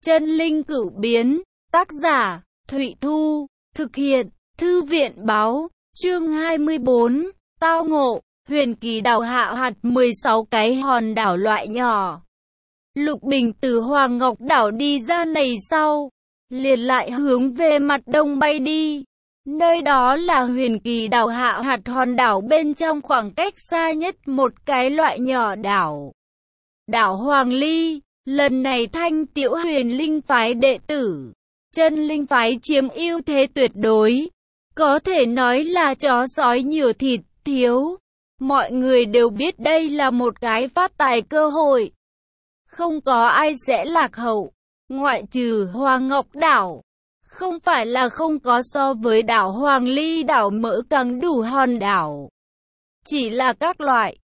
Chân linh cửu biến, tác giả, Thụy Thu, thực hiện, Thư viện báo, chương 24, tao ngộ, huyền kỳ đào hạ hạt 16 cái hòn đảo loại nhỏ. Lục Bình từ Hoàng Ngọc đảo đi ra này sau, liền lại hướng về mặt đông bay đi. Nơi đó là huyền kỳ đào hạ hạt hòn đảo bên trong khoảng cách xa nhất một cái loại nhỏ đảo. Đảo Hoàng Ly, lần này Thanh Tiểu Huyền Linh phái đệ tử, Chân Linh phái chiếm ưu thế tuyệt đối. Có thể nói là chó sói nhiều thịt thiếu. Mọi người đều biết đây là một cái phát tài cơ hội. Không có ai sẽ lạc hậu, ngoại trừ Hoàng Ngọc đảo. Không phải là không có so với đảo Hoàng Ly đảo mỡ càng đủ hòn đảo. Chỉ là các loại,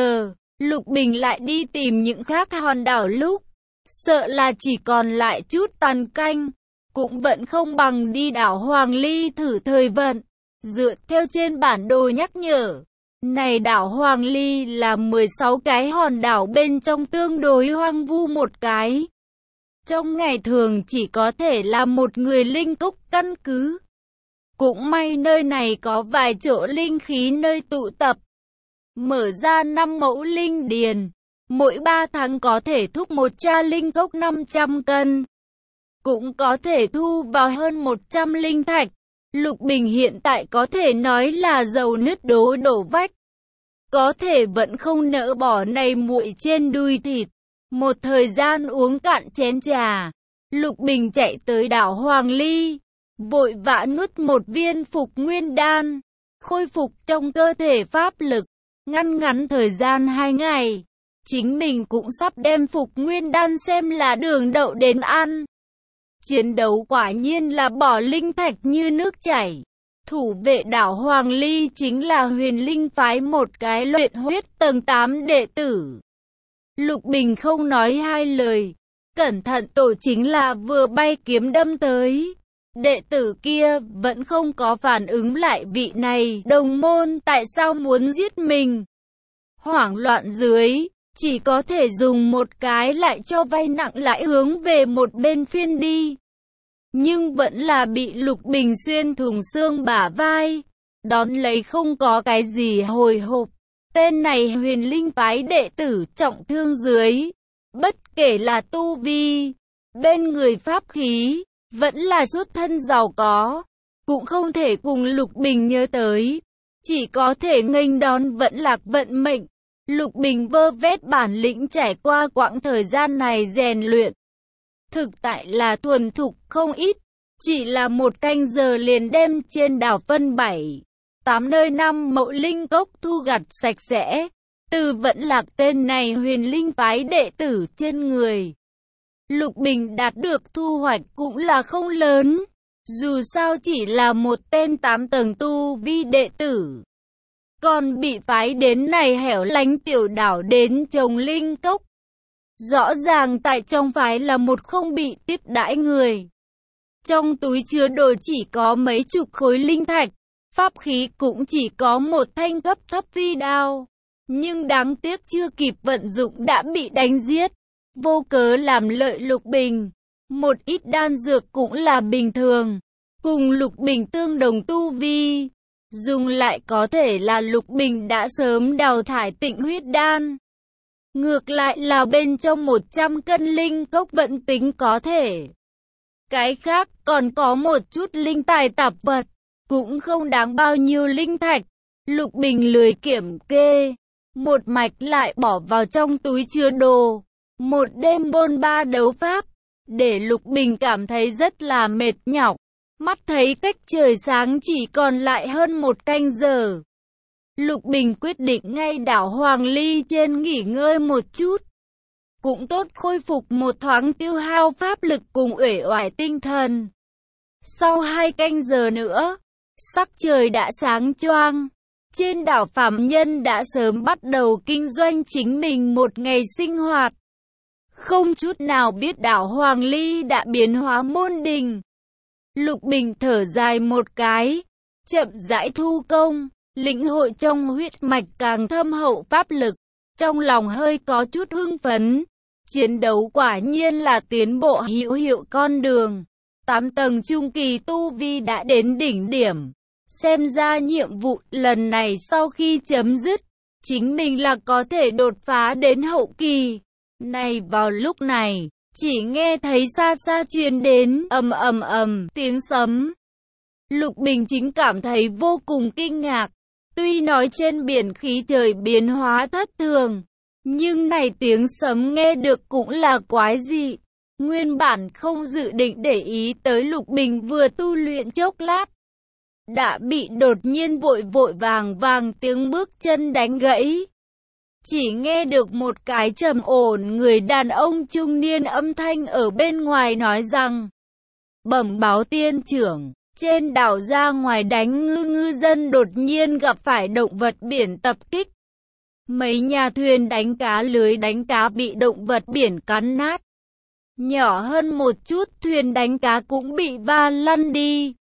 Lục Bình lại đi tìm những khác hòn đảo lúc, sợ là chỉ còn lại chút tàn canh, cũng vẫn không bằng đi đảo Hoàng Ly thử thời vận. Dựa theo trên bản đồ nhắc nhở, này đảo Hoàng Ly là 16 cái hòn đảo bên trong tương đối hoang vu một cái. Trong ngày thường chỉ có thể là một người linh cốc căn cứ. Cũng may nơi này có vài chỗ linh khí nơi tụ tập. Mở ra 5 mẫu linh điền, mỗi 3 tháng có thể thúc một cha linh cốc 500 cân. Cũng có thể thu vào hơn 100 linh thạch. Lục Bình hiện tại có thể nói là giàu nứt đổ vách. Có thể vẫn không nỡ bỏ này muội trên đùi thịt. Một thời gian uống cạn chén trà, Lục Bình chạy tới đảo Hoàng Ly, vội vã nuốt một viên phục nguyên đan, khôi phục trong cơ thể pháp lực. Ngắn thời gian 2 ngày, chính mình cũng sắp đem phục nguyên đan xem là đường đậu đến ăn. Chiến đấu quả nhiên là bỏ linh thạch như nước chảy. Thủ vệ đảo Hoàng Ly chính là huyền linh phái một cái luyện huyết tầng 8 đệ tử. Lục Bình không nói hai lời, cẩn thận tổ chính là vừa bay kiếm đâm tới. Đệ tử kia vẫn không có phản ứng lại vị này đồng môn tại sao muốn giết mình. Hoảng loạn dưới, chỉ có thể dùng một cái lại cho vay nặng lãi hướng về một bên phiên đi. Nhưng vẫn là bị Lục Bình xuyên thủng xương bả vai, đón lấy không có cái gì hồi hộp. Tên này huyền linh phái đệ tử trọng thương dưới, bất kể là tu vi, bên người pháp khí, vẫn là xuất thân giàu có, cũng không thể cùng Lục Bình nhớ tới, chỉ có thể nghênh đón vẫn lạc vận mệnh. Lục Bình vơ vét bản lĩnh trải qua quãng thời gian này rèn luyện. Thực tại là thuần thục không ít, chỉ là một canh giờ liền đem trên đảo phân 7-8 nơi 5 mẫu linh cốc thu gặt sạch sẽ. Từ vẫn lạc tên này huyền linh phái đệ tử trên người, Lục Bình đạt được thu hoạch cũng là không lớn. Dù sao chỉ là một tên 8 tầng tu vi đệ tử, còn bị phái đến này hẻo lánh tiểu đảo đến trồng linh cốc. Rõ ràng tại trong phái là một không bị tiếp đãi người. Trong túi chứa đồ chỉ có mấy chục khối linh thạch, pháp khí cũng chỉ có một thanh cấp thấp phi đao. Nhưng đáng tiếc chưa kịp vận dụng đã bị đánh giết, vô cớ làm lợi Lục Bình. Một ít đan dược cũng là bình thường, cùng Lục Bình tương đồng tu vi. Dùng lại có thể là Lục Bình đã sớm đào thải tịnh huyết đan. Ngược lại là bên trong 100 cân linh cốc vẫn tính có thể. Cái khác còn có một chút linh tài tạp vật, cũng không đáng bao nhiêu linh thạch. Lục Bình lười kiểm kê, một mạch lại bỏ vào trong túi chứa đồ. Một đêm bôn ba đấu pháp, để Lục Bình cảm thấy rất là mệt nhọc. Mắt thấy cách trời sáng chỉ còn lại hơn 1 canh giờ. Lục Bình quyết định ngay đảo Hoàng Ly trên nghỉ ngơi một chút. Cũng tốt khôi phục một thoáng tiêu hao pháp lực cùng uể oải tinh thần. Sau 2 canh giờ nữa, sắc trời đã sáng choang. Trên đảo phàm nhân đã sớm bắt đầu kinh doanh chính mình một ngày sinh hoạt. Không chút nào biết đảo Hoàng Ly đã biến hóa môn đình. Lục Bình thở dài một cái, chậm rãi thu công, lĩnh hội trong huyết mạch càng thâm hậu pháp lực, trong lòng hơi có chút hưng phấn. Chiến đấu quả nhiên là tiến bộ hữu hiệu con đường. 8 tầng trung kỳ tu vi đã đến đỉnh điểm. Xem ra nhiệm vụ lần này sau khi chấm dứt, chính mình là có thể đột phá đến hậu kỳ. Này vào lúc này, chỉ nghe thấy xa xa truyền đến ầm ầm ầm tiếng sấm. Lục Bình chính cảm thấy vô cùng kinh ngạc. Tuy nói trên biển khí trời biến hóa thất thường, nhưng này tiếng sấm nghe được cũng là quái dị. Nguyên bản không dự định để ý tới Lục Bình vừa tu luyện chốc lát, đã bị đột nhiên vội vội vàng vàng tiếng bước chân đánh gãy. Chỉ nghe được một cái trầm ổn người đàn ông trung niên âm thanh ở bên ngoài nói rằng: bẩm báo tiên trưởng, trên đảo ra ngoài đánh ngư dân đột nhiên gặp phải động vật biển tập kích. Mấy nhà thuyền đánh cá lưới đánh cá bị động vật biển cắn nát. Nhỏ hơn một chút thuyền đánh cá cũng bị va lăn đi.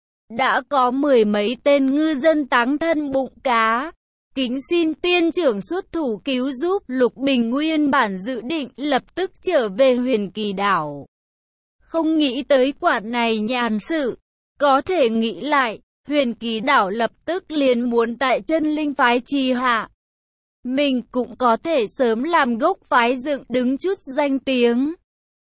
Đã có 10 mấy tên ngư dân táng thân bụng cá. Kính xin tiên trưởng xuất thủ cứu giúp. Lục Bình nguyên bản dự định lập tức trở về Huyền Kỳ đảo. Không nghĩ tới quả này nhàn sự. Có thể nghĩ lại, Huyền Kỳ đảo lập tức liền muốn tại chân linh phái trì hạ. Mình cũng có thể sớm làm gốc phái dựng đứng chút danh tiếng.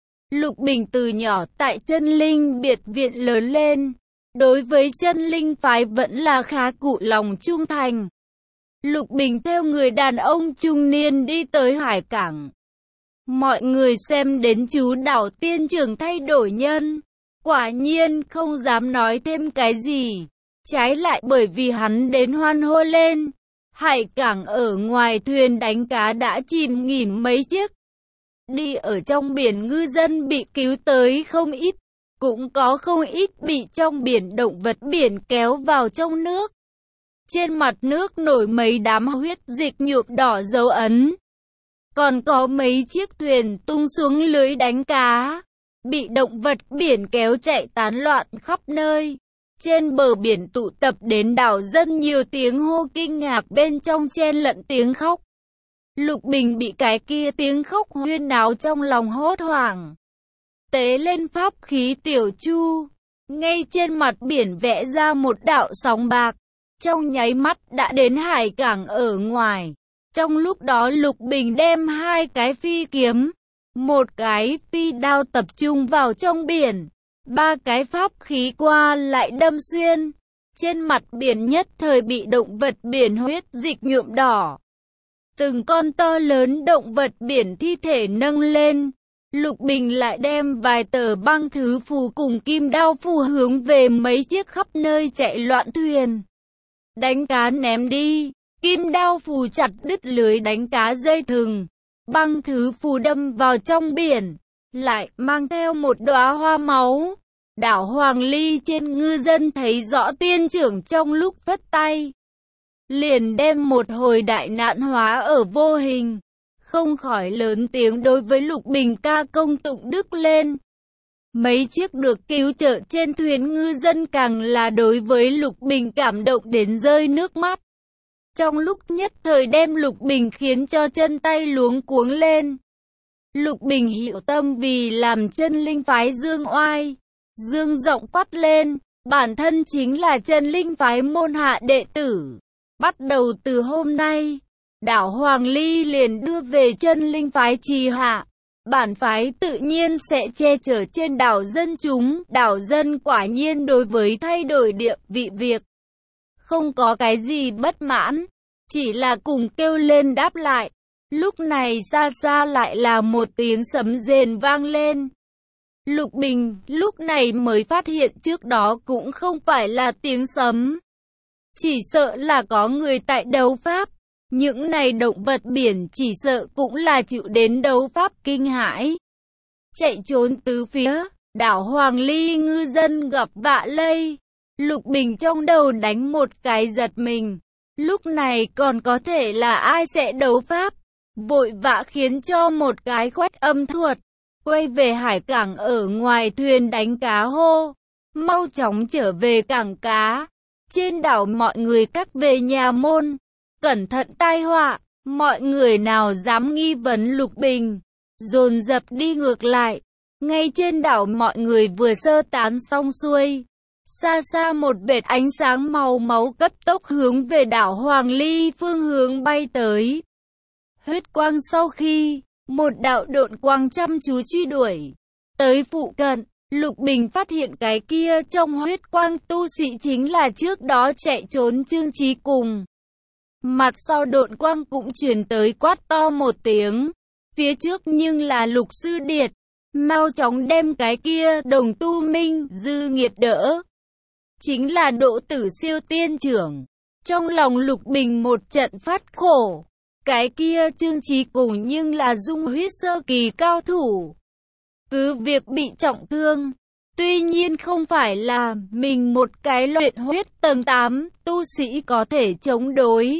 Lục Bình từ nhỏ tại chân linh biệt viện lớn lên. Đối với chân linh phái vẫn là khá cụ lòng trung thành. Lục Bình theo người đàn ông trung niên đi tới hải cảng. Mọi người xem đến chú đảo tiên trưởng thay đổi nhân. Quả nhiên không dám nói thêm cái gì. Trái lại bởi vì hắn đến hoan hô lên. Hải cảng ở ngoài thuyền đánh cá đã chìm nghỉm mấy chiếc. Đi ở trong biển ngư dân bị cứu tới không ít. Cũng có không ít bị trong biển động vật biển kéo vào trong nước. Trên mặt nước nổi mấy đám huyết dịch nhuộm đỏ dấu ấn. Còn có mấy chiếc thuyền tung xuống lưới đánh cá, bị động vật biển kéo chạy tán loạn khắp nơi. Trên bờ biển tụ tập đến đảo dân nhiều tiếng hô kinh ngạc bên trong chen lẫn tiếng khóc. Lục Bình bị cái kia tiếng khóc huyên náo trong lòng hốt hoảng. Tế lên pháp khí tiểu chu, ngay trên mặt biển vẽ ra một đạo sóng bạc. Trong nháy mắt đã đến hải cảng ở ngoài. Trong lúc đó Lục Bình đem 2 cái phi kiếm, 1 cái phi đao tập trung vào trong biển. 3 cái pháp khí qua lại đâm xuyên. Trên mặt biển nhất thời bị động vật biển huyết dịch nhuộm đỏ. Từng con to lớn động vật biển thi thể nâng lên. Lục Bình lại đem vài tờ băng thứ phù cùng kim đao phù hướng về mấy chiếc khắp nơi chạy loạn thuyền. Đánh cá ném đi. Kim đao phù chặt đứt lưới đánh cá dây thừng. Băng thứ phù đâm vào trong biển. Lại mang theo một đóa hoa máu. Đảo Hoàng Ly trên ngư dân thấy rõ tiên trưởng trong lúc vất tay. Liền đem một hồi đại nạn hóa ở vô hình. Không khỏi lớn tiếng đối với Lục Bình ca công tụng đức lên. Mấy chiếc được cứu trợ trên thuyền ngư dân càng là đối với Lục Bình cảm động đến rơi nước mắt. Trong lúc nhất thời đem Lục Bình khiến cho chân tay luống cuống lên. Lục Bình hiểu tâm vì làm chân linh phái dương oai. Dương rộng quát lên, bản thân chính là chân linh phái môn hạ đệ tử. Bắt đầu từ hôm nay, đảo Hoàng Ly liền đưa về chân linh phái trì hạ. Bản phái tự nhiên sẽ che chở trên đảo dân chúng. Đảo dân quả nhiên đối với thay đổi địa vị việc không có cái gì bất mãn, chỉ là cùng kêu lên đáp lại. Lúc này xa xa lại là một tiếng sấm rền vang lên. Lục Bình lúc này mới phát hiện trước đó cũng không phải là tiếng sấm. Chỉ sợ là có người tại đấu pháp. Những này động vật biển chỉ sợ cũng là chịu đến đấu pháp kinh hãi. Chạy trốn tứ phía, đảo Hoàng Ly ngư dân gặp vạ lây. Lục Bình trong đầu đánh một cái giật mình. Lúc này còn có thể là ai sẽ đấu pháp. Vội vã khiến cho một cái khoét âm thuật. Quay về hải cảng ở ngoài thuyền đánh cá hô. Mau chóng trở về cảng cá. Trên đảo mọi người cắt về nhà môn. Cẩn thận tai họa. Mọi người nào dám nghi vấn Lục Bình. dồn dập đi ngược lại. Ngay trên đảo mọi người vừa sơ tán xong xuôi. Xa xa một vệt ánh sáng màu máu cấp tốc hướng về đảo Hoàng Ly phương hướng bay tới. Huyết quang sau khi, một đạo độn quang chăm chú truy đuổi. Tới phụ cận, Lục Bình phát hiện cái kia trong huyết quang tu sĩ chính là trước đó chạy trốn Trương Chí cùng. Mặt sau độn quang cũng truyền tới quát to một tiếng. Phía trước nhưng là Lục Sư Điệt. Mau chóng đem cái kia Đồng Tu Minh Dư Nghiệt đỡ. Chính là Độ Tử Siêu Tiên Trưởng. Trong lòng Lục Bình một trận phát khổ. Cái kia Trương Chí cùng nhưng là dung huyết sơ kỳ cao thủ. Cứ việc bị trọng thương. Tuy nhiên không phải là mình một cái luyện huyết tầng 8 tu sĩ có thể chống đối.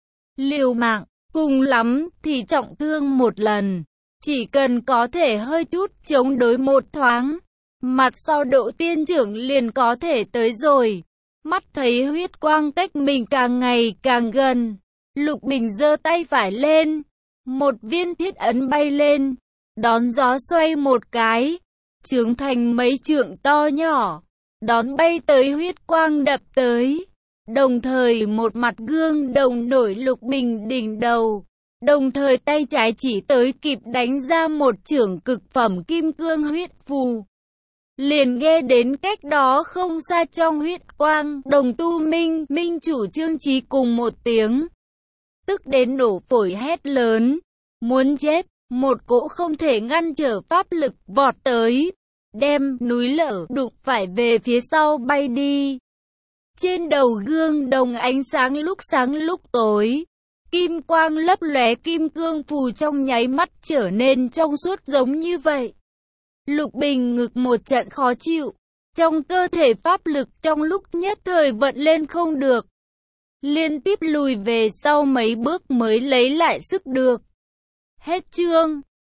Liều mạng, cùng lắm thì trọng thương một lần. Chỉ cần có thể hơi chút chống đối một thoáng. Mặt sau Độ Tiên Trưởng liền có thể tới rồi. Mắt thấy huyết quang cách mình càng ngày càng gần. Lục Bình giơ tay phải lên. Một viên thiết ấn bay lên. Đón gió xoay một cái. Trướng thành mấy trượng to nhỏ. Đón bay tới huyết quang đập tới. Đồng thời một mặt gương đồng nổi Lục Bình đỉnh đầu. Đồng thời tay trái chỉ tới kịp đánh ra một chưởng cực phẩm kim cương huyết phù. Liền nghe đến cách đó không xa trong huyết quang, Đồng Tu Minh, Minh chủ Trương Chí cùng một tiếng. Tức đến nổ phổi hét lớn. Muốn chết, một cỗ không thể ngăn trở pháp lực vọt tới. Đem núi lở đụng phải về phía sau bay đi. Trên đầu gương đồng ánh sáng lúc tối. Kim quang lấp lóe kim cương phù trong nháy mắt trở nên trong suốt giống như vậy. Lục Bình ngực một trận khó chịu. Trong cơ thể pháp lực trong lúc nhất thời vận lên không được. Liên tiếp lùi về sau mấy bước mới lấy lại sức được. Hết chương.